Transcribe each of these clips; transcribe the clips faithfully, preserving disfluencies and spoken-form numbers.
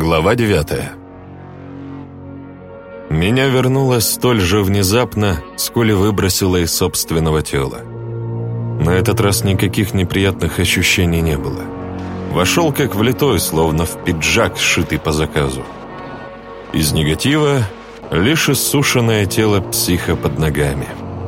Глава девятая. Меня вернуло столь же внезапно, сколь и выбросило из собственного тела. На этот раз никаких неприятных ощущений не было. Вошел как влитой, словно в пиджак, сшитый по заказу. Из негатива лишь иссушенное тело психа под ногами.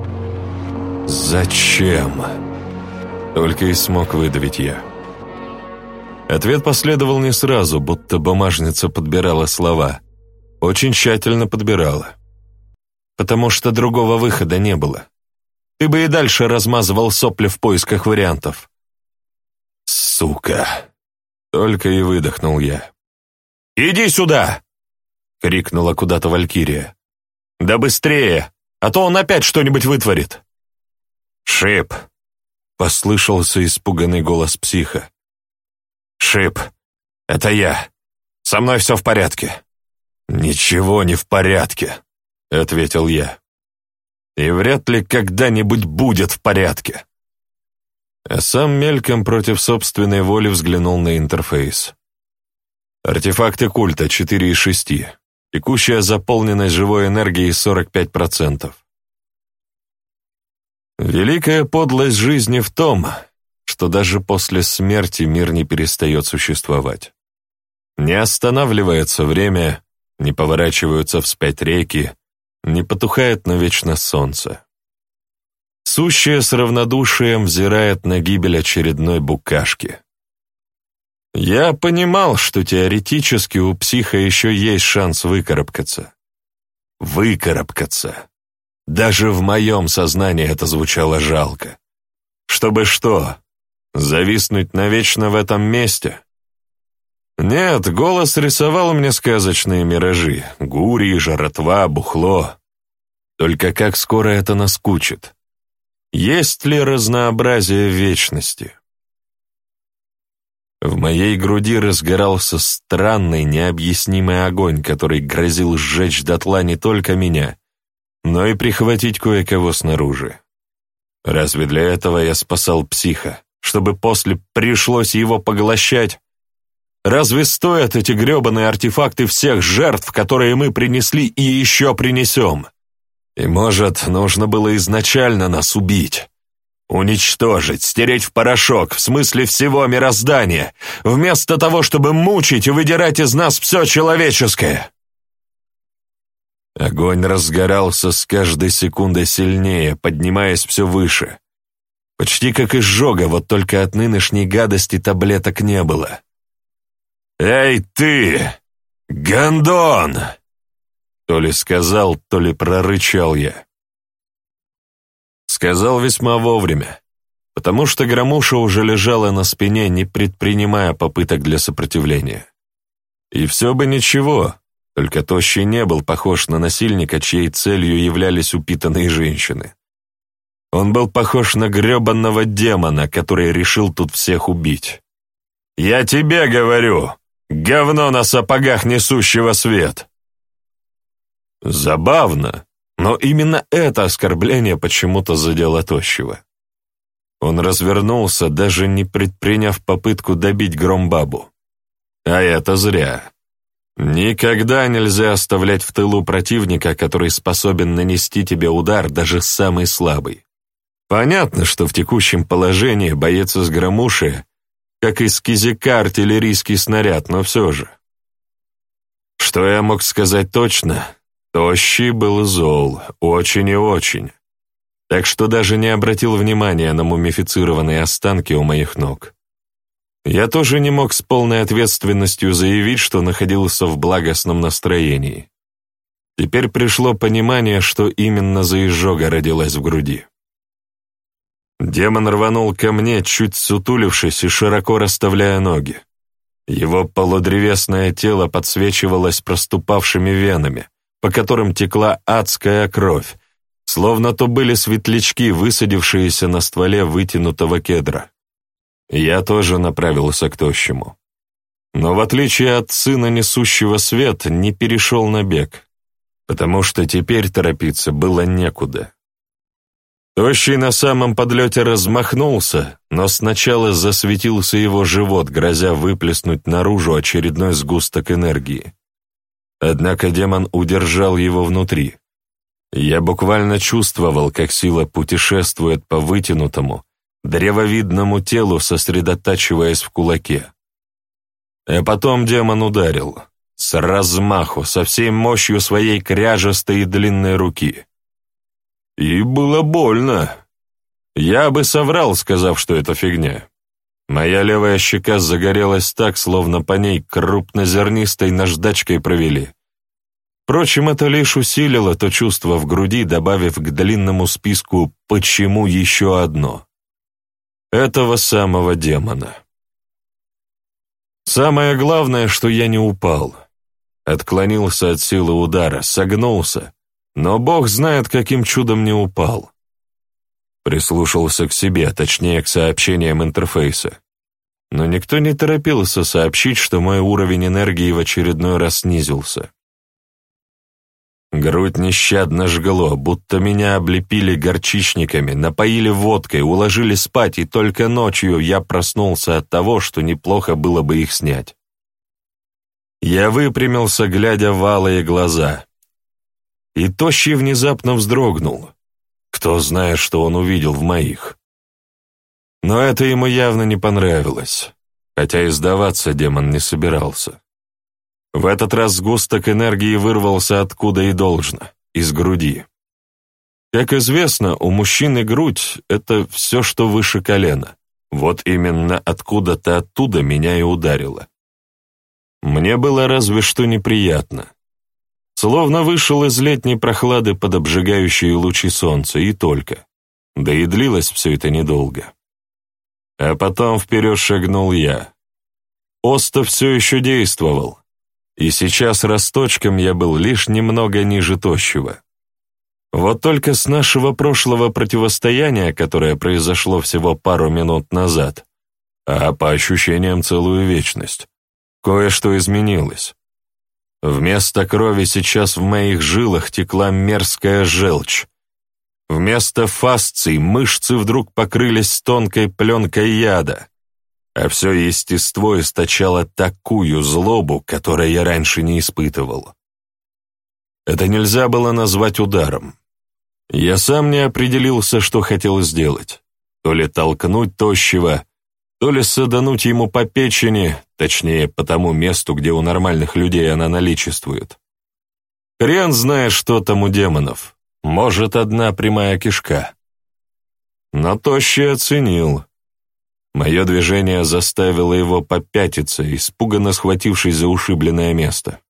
«Зачем?» — только и смог выдавить я. Ответ последовал не сразу, будто бумажница подбирала слова. Очень тщательно подбирала. Потому что другого выхода не было. Ты бы и дальше размазывал сопли в поисках вариантов. «Сука!» — только и выдохнул я. «Иди сюда!» — крикнула куда-то Валькирия. «Да быстрее, а то он опять что-нибудь вытворит!» «Шип!» — послышался испуганный голос психа. «Шип, это я. Со мной все в порядке». «Ничего не в порядке», — ответил я. «И вряд ли когда-нибудь будет в порядке». А сам мельком против собственной воли взглянул на интерфейс. Артефакты культа четыре из шести. Текущая заполненность живой энергией сорок пять процентов. Великая подлость жизни в том, что даже после смерти мир не перестает существовать. Не останавливается время, не поворачиваются вспять реки, не потухает навечно солнце. Сущее с равнодушием взирает на гибель очередной букашки. Я понимал, что теоретически у психа еще есть шанс выкарабкаться. Выкарабкаться. Даже в моем сознании это звучало жалко. Чтобы что? Зависнуть навечно в этом месте? Нет, голос рисовал мне сказочные миражи. Гурии, жратва, бухло. Только как скоро это наскучит? Есть ли разнообразие в вечности? В моей груди разгорался странный, необъяснимый огонь, который грозил сжечь дотла не только меня, но и прихватить кое-кого снаружи. Разве для этого я спасал психа? Чтобы после пришлось его поглощать? Разве стоят эти гребаные артефакты всех жертв, которые мы принесли и еще принесем? И, может, нужно было изначально нас убить? Уничтожить, стереть в порошок, в смысле всего мироздания, вместо того, чтобы мучить и выдирать из нас все человеческое? Огонь разгорался с каждой секундой сильнее, поднимаясь все выше. Почти как изжога, вот только от нынешней гадости таблеток не было. «Эй ты, гондон!» То ли сказал, то ли прорычал я. Сказал весьма вовремя, потому что Громуша уже лежала на спине, не предпринимая попыток для сопротивления. И все бы ничего, только Тощий не был похож на насильника, чьей целью являлись упитанные женщины. Он был похож на гребанного демона, который решил тут всех убить. «Я тебе говорю, говно на сапогах несущего свет!» Забавно, но именно это оскорбление почему-то задело Тощего. Он развернулся, даже не предприняв попытку добить Громбабу. А это зря. Никогда нельзя оставлять в тылу противника, который способен нанести тебе удар, даже самый слабый. Понятно, что в текущем положении боец из Громуши, как из кизяка артиллерийский снаряд, но все же. Что я мог сказать точно? Тощий был зол, очень и очень. Так что даже не обратил внимания на мумифицированные останки у моих ног. Я тоже не мог с полной ответственностью заявить, что находился в благостном настроении. Теперь пришло понимание, что именно за изжога родилась в груди. Демон рванул ко мне, чуть сутулившись и широко расставляя ноги. Его полудревесное тело подсвечивалось проступавшими венами, по которым текла адская кровь, словно то были светлячки, высадившиеся на стволе вытянутого кедра. Я тоже направился к Тощему. Но в отличие от сына несущего свет, не перешел на бег, потому что теперь торопиться было некуда. Тощий на самом подлете размахнулся, но сначала засветился его живот, грозя выплеснуть наружу очередной сгусток энергии. Однако демон удержал его внутри. Я буквально чувствовал, как сила путешествует по вытянутому, древовидному телу, сосредотачиваясь в кулаке. А потом демон ударил. С размаху, со всей мощью своей кряжестой и длинной руки. И было больно. Я бы соврал, сказав, что это фигня. Моя левая щека загорелась так, словно по ней крупнозернистой наждачкой провели. Впрочем, это лишь усилило то чувство в груди, добавив к длинному списку «почему еще одно» этого самого демона. Самое главное, что я не упал. Отклонился от силы удара, согнулся, но бог знает, каким чудом не упал. Прислушался к себе, точнее, к сообщениям интерфейса. Но никто не торопился сообщить, что мой уровень энергии в очередной раз снизился. Грудь нещадно жгло, будто меня облепили горчичниками, напоили водкой, уложили спать, и только ночью я проснулся от того, что неплохо было бы их снять. Я выпрямился, глядя в алые глаза. И Тощий внезапно вздрогнул. Кто знает, что он увидел в моих. Но это ему явно не понравилось, хотя и сдаваться демон не собирался. В этот раз сгусток энергии вырвался откуда и должно, из груди. Как известно, у мужчины грудь — это все, что выше колена. Вот именно откуда-то оттуда меня и ударило. Мне было разве что неприятно. Словно вышел из летней прохлады под обжигающие лучи солнца, и только. Да и длилось все это недолго. А потом вперед шагнул я. Остов все еще действовал, и сейчас росточком я был лишь немного ниже Тощего. Вот только с нашего прошлого противостояния, которое произошло всего пару минут назад, а по ощущениям целую вечность, кое-что изменилось. Вместо крови сейчас в моих жилах текла мерзкая желчь. Вместо фасций мышцы вдруг покрылись тонкой пленкой яда, а все естество источало такую злобу, которой я раньше не испытывал. Это нельзя было назвать ударом. Я сам не определился, что хотел сделать. То ли толкнуть Тощего, то ли садануть ему по печени, точнее, по тому месту, где у нормальных людей она наличествует. Хрен знает, что там у демонов. Может, одна прямая кишка. Но Тощий оценил. Мое движение заставило его попятиться, испуганно схватившись за ушибленное место.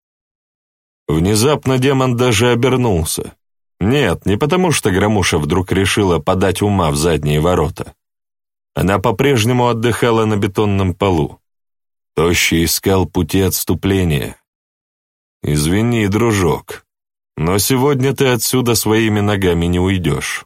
Внезапно демон даже обернулся. Нет, не потому что Громуша вдруг решила подать ума в задние ворота. Она по-прежнему отдыхала на бетонном полу. Тощий искал пути отступления. «Извини, дружок, но сегодня ты отсюда своими ногами не уйдешь».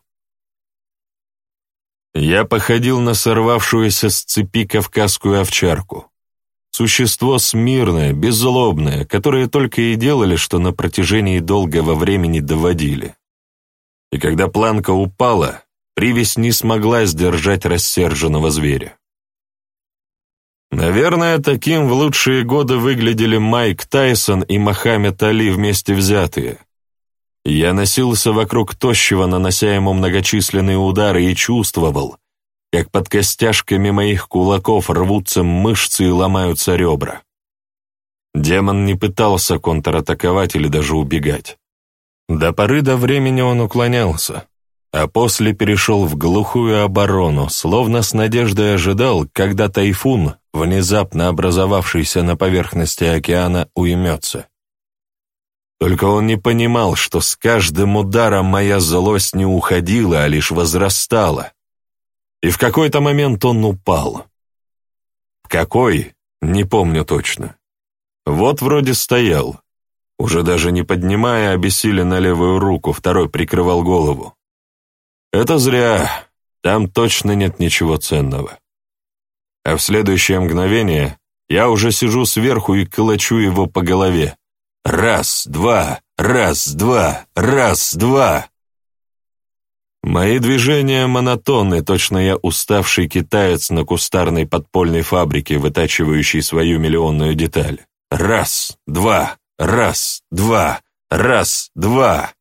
Я походил на сорвавшуюся с цепи кавказскую овчарку. Существо смирное, беззлобное, которое только и делали, что на протяжении долгого времени доводили. И когда планка упала, привязь не смогла сдержать рассерженного зверя. Наверное, таким в лучшие годы выглядели Майк Тайсон и Мохаммед Али вместе взятые. Я носился вокруг Тощего, нанося ему многочисленные удары, и чувствовал, как под костяшками моих кулаков рвутся мышцы и ломаются ребра. Демон не пытался контратаковать или даже убегать. До поры до времени он уклонялся, а после перешел в глухую оборону, словно с надеждой ожидал, когда тайфун, внезапно образовавшийся на поверхности океана, уймется. Только он не понимал, что с каждым ударом моя злость не уходила, а лишь возрастала. И в какой-то момент он упал. В какой? Не помню точно. Вот вроде стоял, уже даже не поднимая обессиленно левую руку, второй прикрывал голову. Это зря, там точно нет ничего ценного. А в следующее мгновение я уже сижу сверху и колочу его по голове. Раз, два, раз, два, раз, два. Мои движения монотонны, точно я уставший китаец на кустарной подпольной фабрике, вытачивающий свою миллионную деталь. Раз, два, раз, два, раз, два.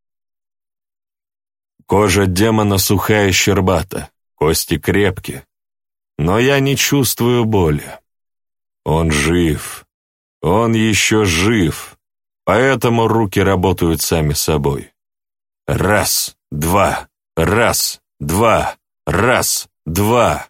Кожа демона сухая и щербата, кости крепкие, но я не чувствую боли. Он жив, он еще жив, поэтому руки работают сами собой. Раз, два, раз, два, раз, два.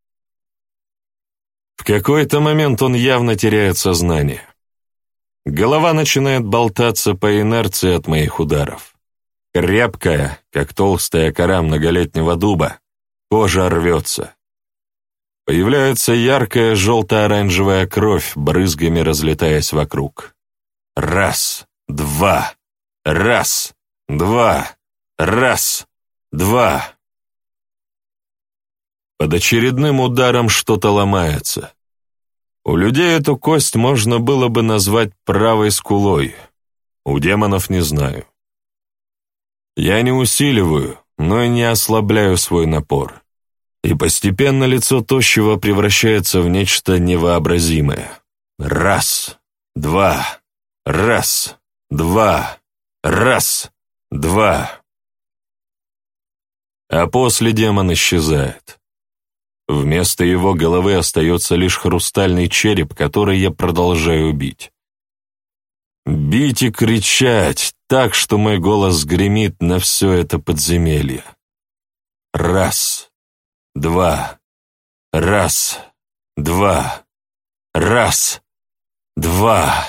В какой-то момент он явно теряет сознание. Голова начинает болтаться по инерции от моих ударов. Крепкая, как толстая кора многолетнего дуба, кожа рвется. Появляется яркая желто-оранжевая кровь, брызгами разлетаясь вокруг. Раз, два, раз, два, раз, два. Под очередным ударом что-то ломается. У людей эту кость можно было бы назвать правой скулой. У демонов не знаю. Я не усиливаю, но и не ослабляю свой напор. И постепенно лицо тощего превращается в нечто невообразимое. Раз, два, раз, два, раз, два. А после демон исчезает. Вместо его головы остается лишь хрустальный череп, который я продолжаю бить. Бить и кричать так, что мой голос гремит на все это подземелье. Раз, два, раз, два, раз, два.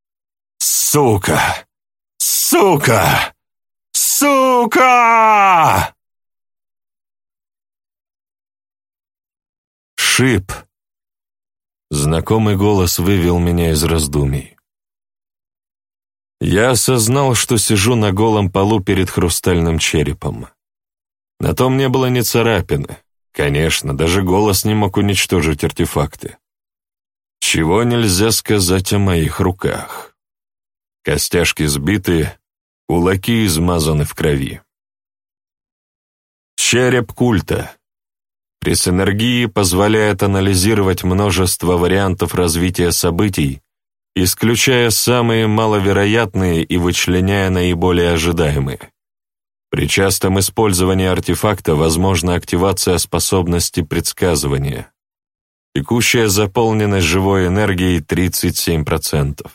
Сука! Сука! Сука! Шип. Знакомый голос вывел меня из раздумий. Я осознал, что сижу на голом полу перед хрустальным черепом. На том не было ни царапины. Конечно, даже голос не мог уничтожить артефакты. Чего нельзя сказать о моих руках. Костяшки сбиты, кулаки измазаны в крови. Череп культа. При синергии позволяет анализировать множество вариантов развития событий, исключая самые маловероятные и вычленяя наиболее ожидаемые. При частом использовании артефакта возможна активация способности предсказывания. Текущая заполненность живой энергией тридцать семь процентов.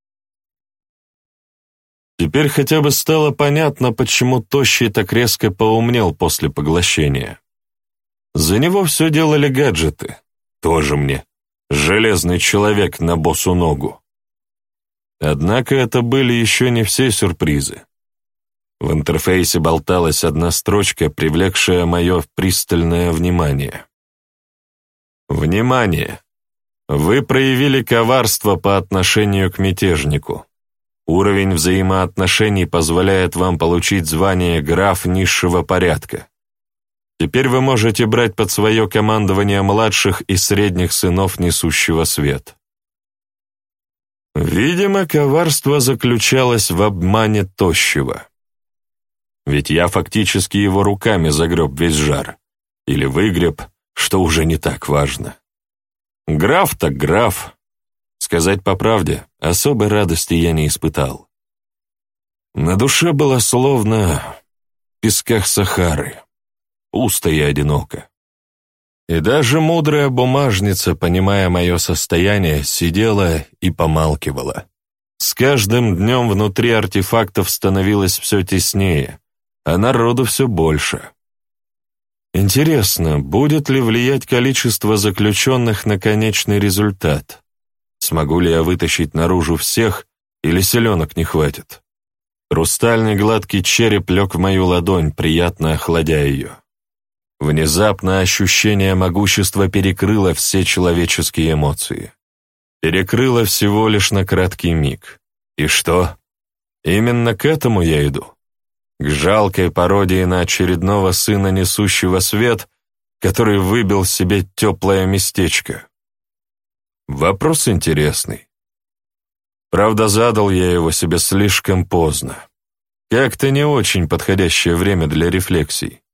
Теперь хотя бы стало понятно, почему Тощий так резко поумнел после поглощения. За него все делали гаджеты. Тоже мне. Железный человек на босу ногу. Однако это были еще не все сюрпризы. В интерфейсе болталась одна строчка, привлекшая мое пристальное внимание. Внимание! Вы проявили коварство по отношению к мятежнику. Уровень взаимоотношений позволяет вам получить звание граф низшего порядка. Теперь вы можете брать под свое командование младших и средних сынов несущего свет. Видимо, коварство заключалось в обмане Тощего. Ведь я фактически его руками загреб весь жар. Или выгреб, что уже не так важно. Граф так граф. Сказать по правде, особой радости я не испытал. На душе было словно в песках Сахары. Пусто и одиноко. И даже мудрая бумажница, понимая мое состояние, сидела и помалкивала. С каждым днем внутри артефактов становилось все теснее, а народу все больше. Интересно, будет ли влиять количество заключенных на конечный результат? Смогу ли я вытащить наружу всех, или селенок не хватит? Хрустальный гладкий череп лег в мою ладонь, приятно охладя ее. Внезапно ощущение могущества перекрыло все человеческие эмоции. Перекрыло всего лишь на краткий миг. И что? Именно к этому я иду. К жалкой пародии на очередного сына несущего свет, который выбил себе теплое местечко. Вопрос интересный. Правда, задал я его себе слишком поздно. Как-то не очень подходящее время для рефлексий.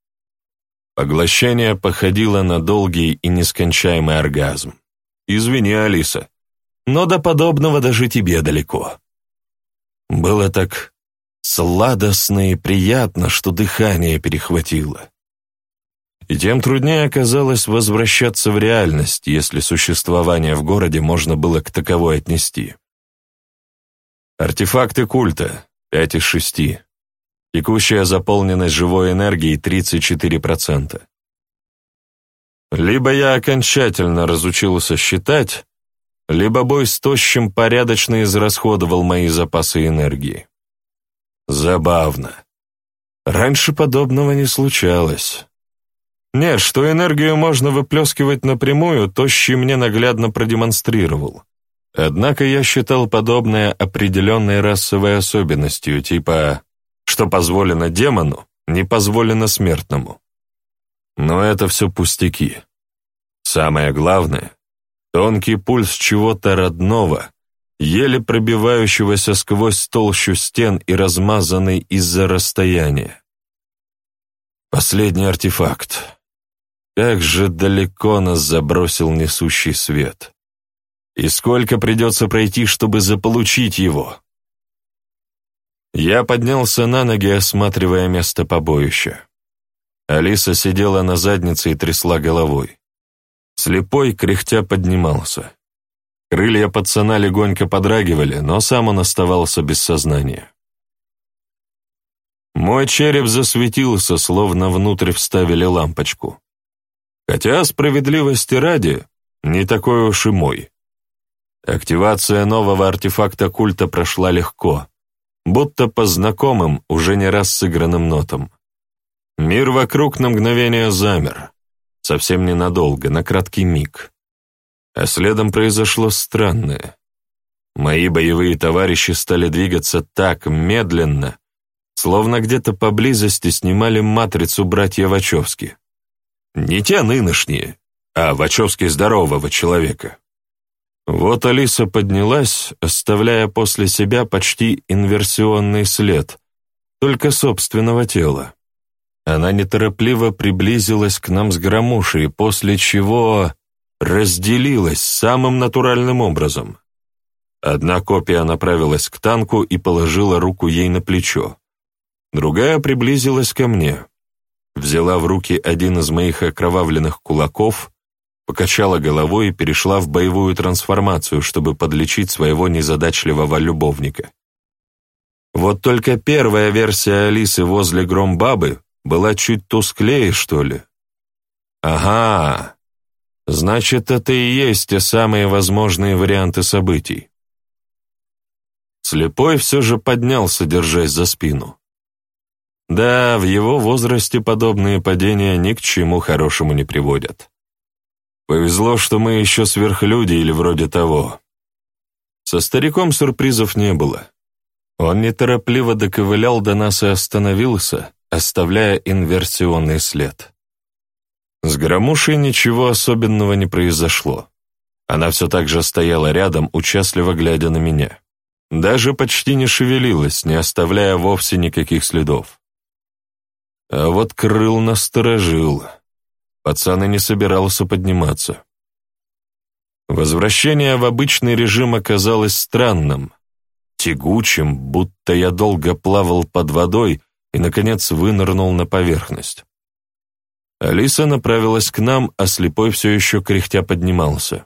Поглощение походило на долгий и нескончаемый оргазм. Извини, Алиса, но до подобного даже тебе далеко. Было так сладостно и приятно, что дыхание перехватило. И тем труднее оказалось возвращаться в реальность, если существование в городе можно было к таковой отнести. Артефакты культа — пять из шести. Текущая заполненность живой энергией — тридцать четыре процента. Либо я окончательно разучился считать, либо бой с тощим порядочно израсходовал мои запасы энергии. Забавно. Раньше подобного не случалось. Нет, что энергию можно выплескивать напрямую, тощий мне наглядно продемонстрировал. Однако я считал подобное определенной расовой особенностью, типа «что позволено демону, не позволено смертному». Но это все пустяки. Самое главное — тонкий пульс чего-то родного, еле пробивающегося сквозь толщу стен и размазанный из-за расстояния. Последний артефакт. Как же далеко нас забросил несущий свет. И сколько придется пройти, чтобы заполучить его? Я поднялся на ноги, осматривая место побоища. Алиса сидела на заднице и трясла головой. Слепой, кряхтя, поднимался. Крылья пацана легонько подрагивали, но сам он оставался без сознания. Мой череп засветился, словно внутрь вставили лампочку. Хотя, справедливости ради, не такой уж и мой. Активация нового артефакта культа прошла легко, будто по знакомым, уже не раз сыгранным нотам. Мир вокруг на мгновение замер, совсем ненадолго, на краткий миг. А следом произошло странное. Мои боевые товарищи стали двигаться так медленно, словно где-то поблизости снимали «Матрицу» братья Вачовски. Не те нынешние, а Вачовски здорового человека. Вот Алиса поднялась, оставляя после себя почти инверсионный след, только собственного тела. Она неторопливо приблизилась к нам с Громушей, после чего разделилась самым натуральным образом. Одна копия направилась к танку и положила руку ей на плечо. Другая приблизилась ко мне, взяла в руки один из моих окровавленных кулаков, покачала головой и перешла в боевую трансформацию, чтобы подлечить своего незадачливого любовника. Вот только первая версия Алисы возле Громбабы была чуть тусклее, что ли. Ага, значит, это и есть те самые возможные варианты событий. Слепой все же поднялся, держась за спину. Да, в его возрасте подобные падения ни к чему хорошему не приводят. Повезло, что мы еще сверхлюди или вроде того. Со стариком сюрпризов не было. Он неторопливо доковылял до нас и остановился, оставляя инверсионный след. С Громушей ничего особенного не произошло. Она все так же стояла рядом, участливо глядя на меня. Даже почти не шевелилась, не оставляя вовсе никаких следов. А вот Крыл насторожил. Пацан и не собирался подниматься. Возвращение в обычный режим оказалось странным, тягучим, будто я долго плавал под водой и, наконец, вынырнул на поверхность. Алиса направилась к нам, а Слепой все еще кряхтя поднимался.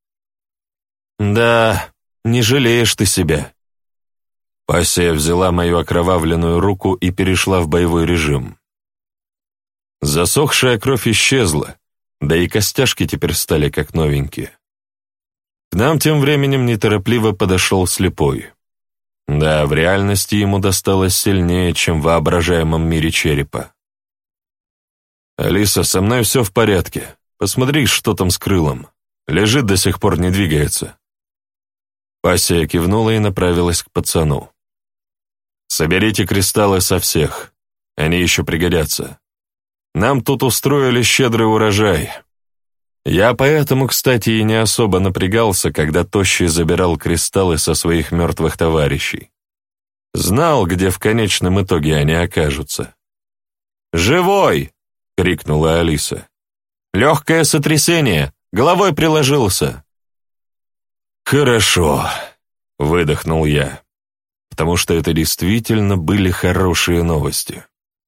«Да, не жалеешь ты себя». Пассия взяла мою окровавленную руку и перешла в боевой режим. Засохшая кровь исчезла, да и костяшки теперь стали как новенькие. К нам тем временем неторопливо подошел Слепой. Да, в реальности ему досталось сильнее, чем в воображаемом мире черепа. «Алиса, со мной все в порядке. Посмотри, что там с Крылом. Лежит до сих пор, не двигается». Пассия кивнула и направилась к пацану. «Соберите кристаллы со всех. Они еще пригодятся. Нам тут устроили щедрый урожай. Я поэтому, кстати, и не особо напрягался, когда Тощий забирал кристаллы со своих мертвых товарищей. Знал, где в конечном итоге они окажутся. «Живой!» — крикнула Алиса. «Легкое сотрясение, головой приложился». «Хорошо», — выдохнул я, потому что это действительно были хорошие новости.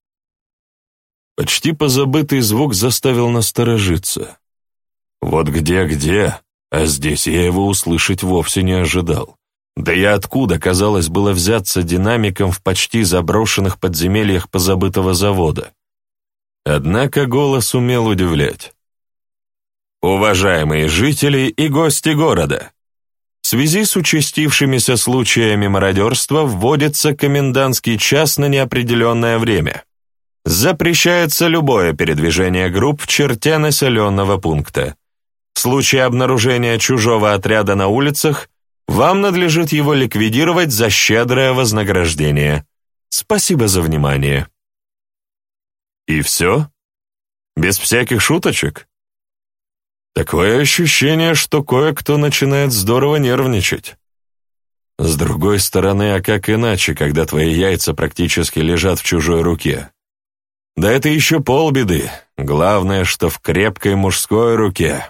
Почти позабытый звук заставил насторожиться. Вот где-где, а здесь я его услышать вовсе не ожидал. Да и откуда, казалось, было взяться динамиком в почти заброшенных подземельях позабытого завода. Однако голос умел удивлять. «Уважаемые жители и гости города! В связи с участившимися случаями мародерства вводится комендантский час на неопределенное время. Запрещается любое передвижение групп в черте населенного пункта. В случае обнаружения чужого отряда на улицах вам надлежит его ликвидировать за щедрое вознаграждение. Спасибо за внимание». И все? Без всяких шуточек? Такое ощущение, что кое-кто начинает здорово нервничать. С другой стороны, а как иначе, когда твои яйца практически лежат в чужой руке? Да это еще полбеды. Главное, что в крепкой мужской руке.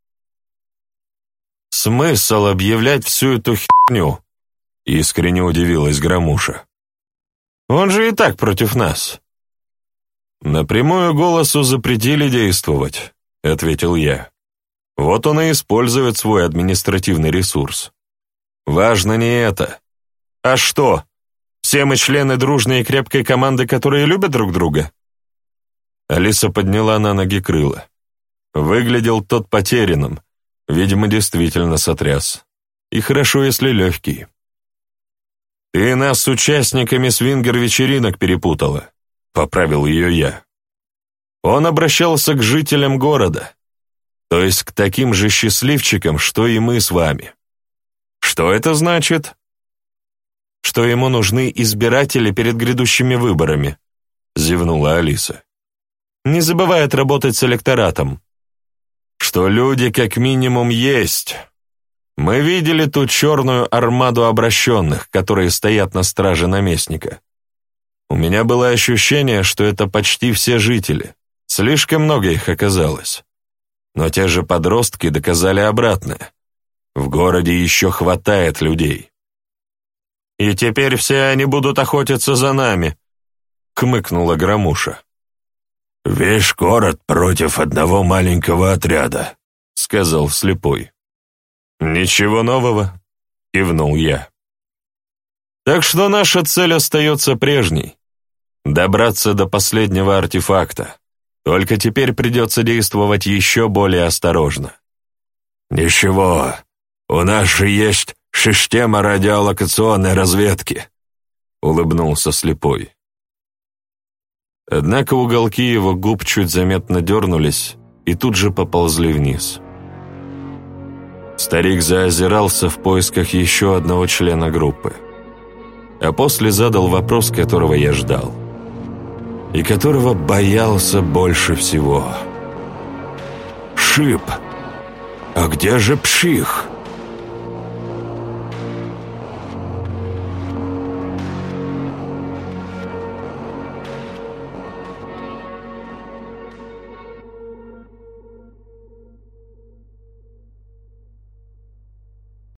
«Смысл объявлять всю эту херню?» — искренне удивилась Громуша. «Он же и так против нас». «Напрямую голосу запретили действовать», — ответил я. «Вот он и использует свой административный ресурс. Важно не это. А что, все мы члены дружной и крепкой команды, которые любят друг друга?» Алиса подняла на ноги крыло. Выглядел тот потерянным, видимо, действительно сотряс. И хорошо, если легкий. «Ты нас с участниками свингер-вечеринок перепутала», — поправил ее я. Он обращался к жителям города, то есть к таким же счастливчикам, что и мы с вами. Что это значит? Что ему нужны избиратели перед грядущими выборами, зевнула Алиса. Не забывай отработать с электоратом. Что люди как минимум есть. Мы видели ту черную армаду обращенных, которые стоят на страже наместника. У меня было ощущение, что это почти все жители. Слишком много их оказалось. Но те же подростки доказали обратное. В городе еще хватает людей. «И теперь все они будут охотиться за нами», — хмыкнула Громуша. «Весь город против одного маленького отряда», — сказал слепой. «Ничего нового», — кивнул я. «Так что наша цель остается прежней — добраться до последнего артефакта. Только теперь придется действовать еще более осторожно». «Ничего, у нас же есть система радиолокационной разведки», — улыбнулся слепой. Однако уголки его губ чуть заметно дернулись и тут же поползли вниз. Старик заозирался в поисках еще одного члена группы, а после задал вопрос, которого я ждал, и которого боялся больше всего. «Шип, а где же Пших?»